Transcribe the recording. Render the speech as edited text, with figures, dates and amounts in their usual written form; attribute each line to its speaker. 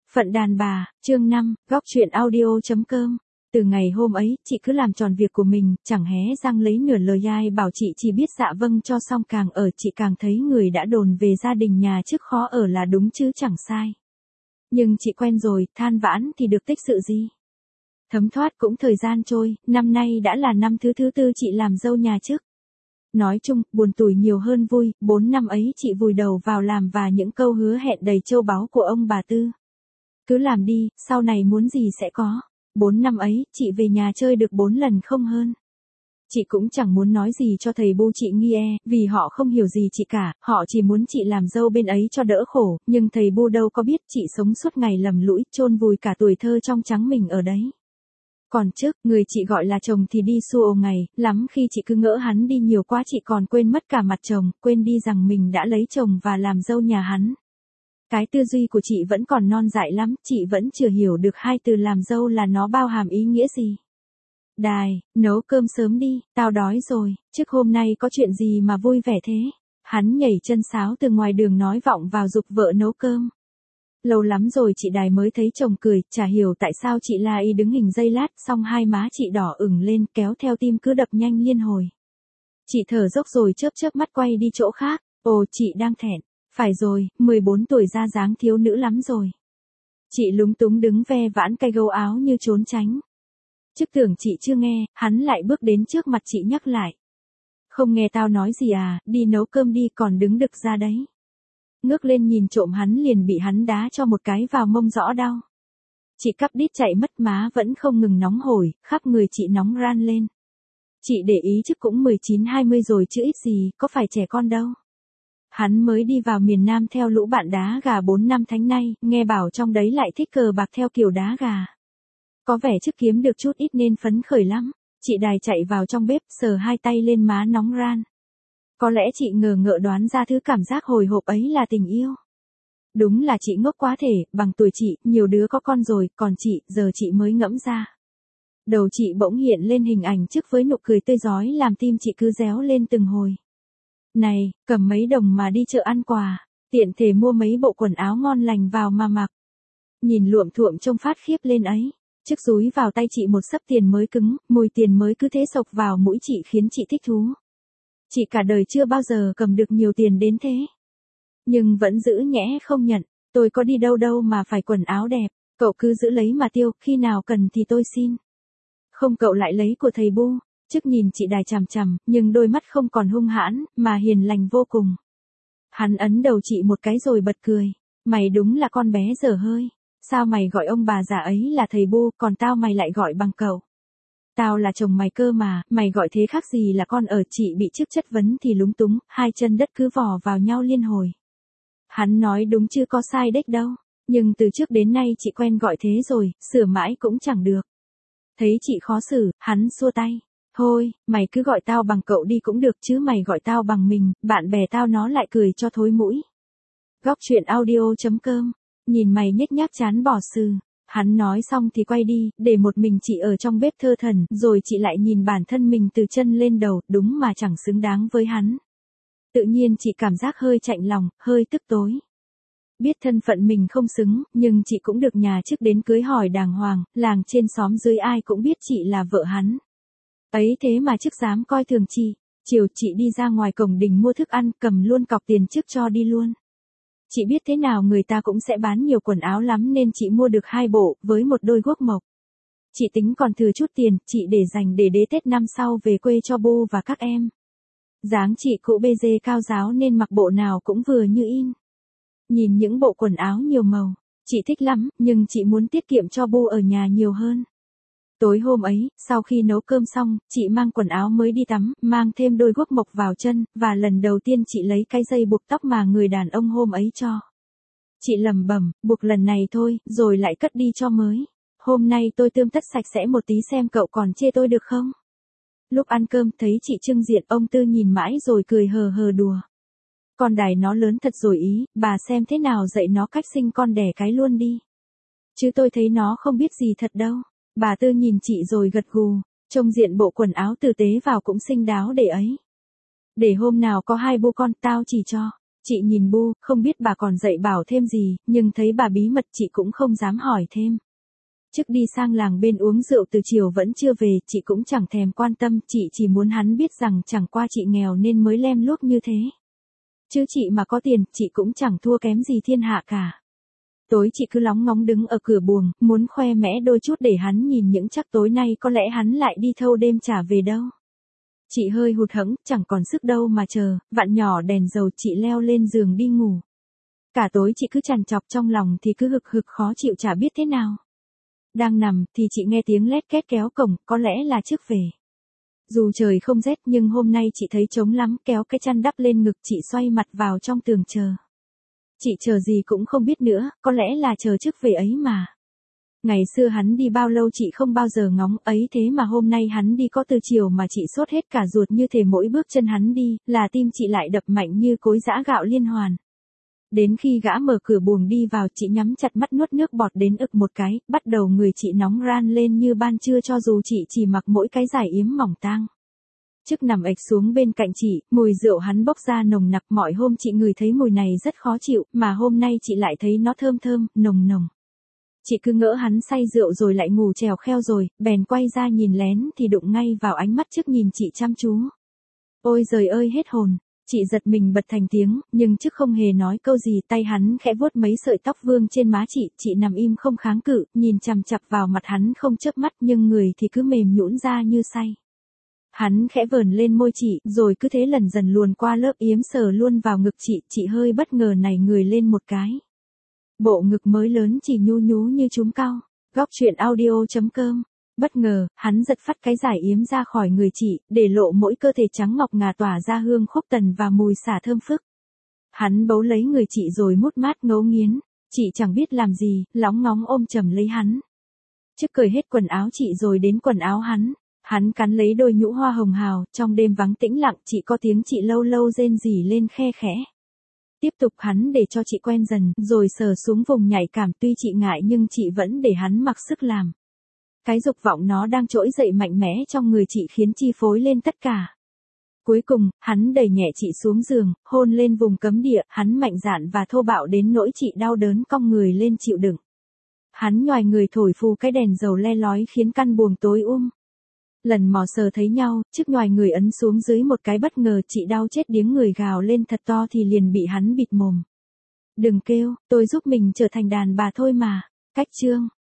Speaker 1: Phận đàn bà, chương 5, góc chuyện audio.com. Từ ngày hôm ấy, chị cứ làm tròn việc của mình, chẳng hé răng lấy nửa lời ai bảo chị chỉ biết dạ vâng cho xong, càng ở chị càng thấy người đã đồn về gia đình nhà trước khó ở là đúng chứ chẳng sai. Nhưng chị quen rồi, than vãn thì được tích sự gì. Thấm thoát cũng thời gian trôi, năm nay đã là năm thứ tư chị làm dâu nhà trước. Nói chung, buồn tủi nhiều hơn vui, 4 năm ấy chị vùi đầu vào làm và những câu hứa hẹn đầy trâu báu của ông bà Tư. Cứ làm đi, sau này muốn gì sẽ có. 4 năm ấy, chị về nhà chơi được 4 lần không hơn. Chị cũng chẳng muốn nói gì cho thầy Bu chị nghe, vì họ không hiểu gì chị cả, họ chỉ muốn chị làm dâu bên ấy cho đỡ khổ, nhưng thầy Bu đâu có biết chị sống suốt ngày lầm lũi, chôn vùi cả tuổi thơ trong trắng mình ở đấy. Còn trước, người chị gọi là chồng thì đi xua ngày, lắm khi chị cứ ngỡ hắn đi nhiều quá chị còn quên mất cả mặt chồng, quên đi rằng mình đã lấy chồng và làm dâu nhà hắn. Cái tư duy của chị vẫn còn non dại lắm, chị vẫn chưa hiểu được hai từ làm dâu là nó bao hàm ý nghĩa gì. Đài, nấu cơm sớm đi, tao đói rồi, trước hôm nay có chuyện gì mà vui vẻ thế? Hắn nhảy chân sáo từ ngoài đường nói vọng vào giục vợ nấu cơm. Lâu lắm rồi chị Đài mới thấy chồng cười, chả hiểu tại sao chị La Y đứng hình giây lát, xong hai má chị đỏ ửng lên, kéo theo tim cứ đập nhanh liên hồi. Chị thở dốc rồi chớp mắt quay đi chỗ khác, ồ chị đang thẹn. Phải rồi, 14 tuổi ra dáng thiếu nữ lắm rồi. Chị lúng túng đứng ve vãn cây gấu áo như trốn tránh. Trước tưởng chị chưa nghe, hắn lại bước đến trước mặt chị nhắc lại. Không nghe tao nói gì à, đi nấu cơm đi, còn đứng đực ra đấy. Ngước lên nhìn trộm hắn liền bị hắn đá cho một cái vào mông rõ đau. Chị cắp đít chạy mất, má vẫn không ngừng nóng hổi, khắp người chị nóng ran lên. Chị để ý chứ cũng 19-20 rồi chứ ít gì, có phải trẻ con đâu. Hắn mới đi vào miền Nam theo lũ bạn đá gà 4 năm tháng nay, nghe bảo trong đấy lại thích cờ bạc theo kiểu đá gà. Có vẻ trước kiếm được chút ít nên phấn khởi lắm. Chị Đài chạy vào trong bếp, sờ hai tay lên má nóng ran. Có lẽ chị ngờ ngợ đoán ra thứ cảm giác hồi hộp ấy là tình yêu. Đúng là chị ngốc quá thể, bằng tuổi chị, nhiều đứa có con rồi, còn chị, giờ chị mới ngẫm ra. Đầu chị bỗng hiện lên hình ảnh trước với nụ cười tươi rói làm tim chị cứ réo lên từng hồi. Này, cầm mấy đồng mà đi chợ ăn quà, tiện thể mua mấy bộ quần áo ngon lành vào mà mặc. Nhìn luộm thuộm trông phát khiếp lên ấy, chiếc dúi vào tay chị một xấp tiền mới cứng, mùi tiền mới cứ thế sộc vào mũi chị khiến chị thích thú. Chị cả đời chưa bao giờ cầm được nhiều tiền đến thế. Nhưng vẫn giữ nhẽ không nhận, tôi có đi đâu đâu mà phải quần áo đẹp, cậu cứ giữ lấy mà tiêu, khi nào cần thì tôi xin. Không cậu lại lấy của thầy Bu. Trước nhìn chị Đài chằm chằm, nhưng đôi mắt không còn hung hãn, mà hiền lành vô cùng. Hắn ấn đầu chị một cái rồi bật cười. Mày đúng là con bé dở hơi. Sao mày gọi ông bà già ấy là thầy Bu, còn tao mày lại gọi bằng cậu. Tao là chồng mày cơ mà, mày gọi thế khác gì là con ở. Chị bị trước chất vấn thì lúng túng, hai chân đất cứ vò vào nhau liên hồi. Hắn nói đúng chứ có sai đếch đâu. Nhưng từ trước đến nay chị quen gọi thế rồi, sửa mãi cũng chẳng được. Thấy chị khó xử, hắn xua tay. Thôi, mày cứ gọi tao bằng cậu đi cũng được chứ mày gọi tao bằng mình, bạn bè tao nó lại cười cho thối mũi. Góc chuyện audio.com, nhìn mày nhếch nhác chán bỏ sừ. Hắn nói xong thì quay đi, để một mình chị ở trong bếp thơ thẩn, rồi chị lại nhìn bản thân mình từ chân lên đầu, đúng mà chẳng xứng đáng với hắn. Tự nhiên chị cảm giác hơi chạnh lòng, hơi tức tối. Biết thân phận mình không xứng, nhưng chị cũng được nhà trước đến cưới hỏi đàng hoàng, làng trên xóm dưới ai cũng biết chị là vợ hắn. Ấy thế mà trước dám coi thường chị. Chiều chị đi ra ngoài cổng đình mua thức ăn, cầm luôn cọc tiền trước cho đi luôn. Chị biết thế nào người ta cũng sẽ bán nhiều quần áo lắm nên chị mua được 2 bộ, với một đôi guốc mộc. Chị tính còn thừa chút tiền, chị để dành để đế Tết năm sau về quê cho Bu và các em. Dáng chị cụ bê dê cao ráo nên mặc bộ nào cũng vừa như in. Nhìn những bộ quần áo nhiều màu, chị thích lắm, nhưng chị muốn tiết kiệm cho Bu ở nhà nhiều hơn. Tối hôm ấy, sau khi nấu cơm xong, chị mang quần áo mới đi tắm, mang thêm đôi guốc mộc vào chân, và lần đầu tiên chị lấy cái dây buộc tóc mà người đàn ông hôm ấy cho. Chị lẩm bẩm, buộc lần này thôi, rồi lại cất đi cho mới. Hôm nay tôi tươm tất sạch sẽ một tí xem cậu còn chê tôi được không? Lúc ăn cơm thấy chị trưng diện, ông Tư nhìn mãi rồi cười hờ hờ đùa. Con Đài nó lớn thật rồi ý, bà xem thế nào dạy nó cách sinh con đẻ cái luôn đi. Chứ tôi thấy nó không biết gì thật đâu. Bà Tư nhìn chị rồi gật gù, trông diện bộ quần áo tử tế vào cũng xinh đáo để ấy. Để hôm nào có 2 bố con tao chỉ cho. Chị nhìn Bu, không biết bà còn dạy bảo thêm gì, nhưng thấy bà bí mật chị cũng không dám hỏi thêm. Trước đi sang làng bên uống rượu từ chiều vẫn chưa về, chị cũng chẳng thèm quan tâm, chị chỉ muốn hắn biết rằng chẳng qua chị nghèo nên mới lem luốc như thế. Chứ chị mà có tiền, chị cũng chẳng thua kém gì thiên hạ cả. Tối chị cứ lóng ngóng đứng ở cửa buồng, muốn khoe mẽ đôi chút để hắn nhìn những chắc tối nay có lẽ hắn lại đi thâu đêm trả về đâu. Chị hơi hụt hẫng, chẳng còn sức đâu mà chờ, vặn nhỏ đèn dầu chị leo lên giường đi ngủ. Cả tối chị cứ trằn trọc trong lòng thì cứ hực hực khó chịu chả biết thế nào. Đang nằm thì chị nghe tiếng lét két kéo cổng, có lẽ là trước về. Dù trời không rét nhưng hôm nay chị thấy trống lắm, kéo cái chăn đắp lên ngực chị xoay mặt vào trong tường chờ. Chị chờ gì cũng không biết nữa, có lẽ là chờ trước về ấy mà. Ngày xưa hắn đi bao lâu chị không bao giờ ngóng ấy, thế mà hôm nay hắn đi có từ chiều mà chị sốt hết cả ruột, như thể mỗi bước chân hắn đi, là tim chị lại đập mạnh như cối giã gạo liên hoàn. Đến khi gã mở cửa buồng đi vào, chị nhắm chặt mắt nuốt nước bọt đến ực một cái, bắt đầu người chị nóng ran lên như ban trưa cho dù chị chỉ mặc mỗi cái giải yếm mỏng tang. Chức nằm ệch xuống bên cạnh chị, mùi rượu hắn bốc ra nồng nặc, mọi hôm chị ngửi thấy mùi này rất khó chịu, mà hôm nay chị lại thấy nó thơm thơm, nồng nồng. Chị cứ ngỡ hắn say rượu rồi lại ngủ chèo kheo rồi, bèn quay ra nhìn lén thì đụng ngay vào ánh mắt trước nhìn chị chăm chú. Ôi giời ơi hết hồn, chị giật mình bật thành tiếng, nhưng trước không hề nói câu gì, tay hắn khẽ vuốt mấy sợi tóc vương trên má chị nằm im không kháng cự, nhìn chằm chằm vào mặt hắn không chớp mắt nhưng người thì cứ mềm nhũn ra như say. Hắn khẽ vờn lên môi chị, rồi cứ thế lần dần luồn qua lớp yếm sờ luôn vào ngực chị hơi bất ngờ nảy người lên một cái. Bộ ngực mới lớn chỉ nhu nhú như trúm cau. Góc truyện audio.com. Bất ngờ, hắn giật phắt cái giải yếm ra khỏi người chị, để lộ mỗi cơ thể trắng ngọc ngà tỏa ra hương khúc tần và mùi xả thơm phức. Hắn bấu lấy người chị rồi mút mát ngấu nghiến. Chị chẳng biết làm gì, lóng ngóng ôm chầm lấy hắn. Trước cởi hết quần áo chị rồi đến quần áo hắn. Hắn cắn lấy đôi nhũ hoa hồng hào, trong đêm vắng tĩnh lặng chỉ có tiếng chị lâu lâu rên rỉ lên khe khẽ. Tiếp tục hắn để cho chị quen dần, rồi sờ xuống vùng nhạy cảm, tuy chị ngại nhưng chị vẫn để hắn mặc sức làm. Cái dục vọng nó đang trỗi dậy mạnh mẽ trong người chị khiến chi phối lên tất cả. Cuối cùng, hắn đẩy nhẹ chị xuống giường, hôn lên vùng cấm địa, hắn mạnh dạn và thô bạo đến nỗi chị đau đớn cong người lên chịu đựng. Hắn nhoài người thổi phù cái đèn dầu le lói khiến căn buồng tối Lần mò sờ thấy nhau, chiếc nhoài người ấn xuống dưới một cái bất ngờ, chị đau chết điếng người gào lên thật to thì liền bị hắn bịt mồm. Đừng kêu, tôi giúp mình trở thành đàn bà thôi mà. Cách chương.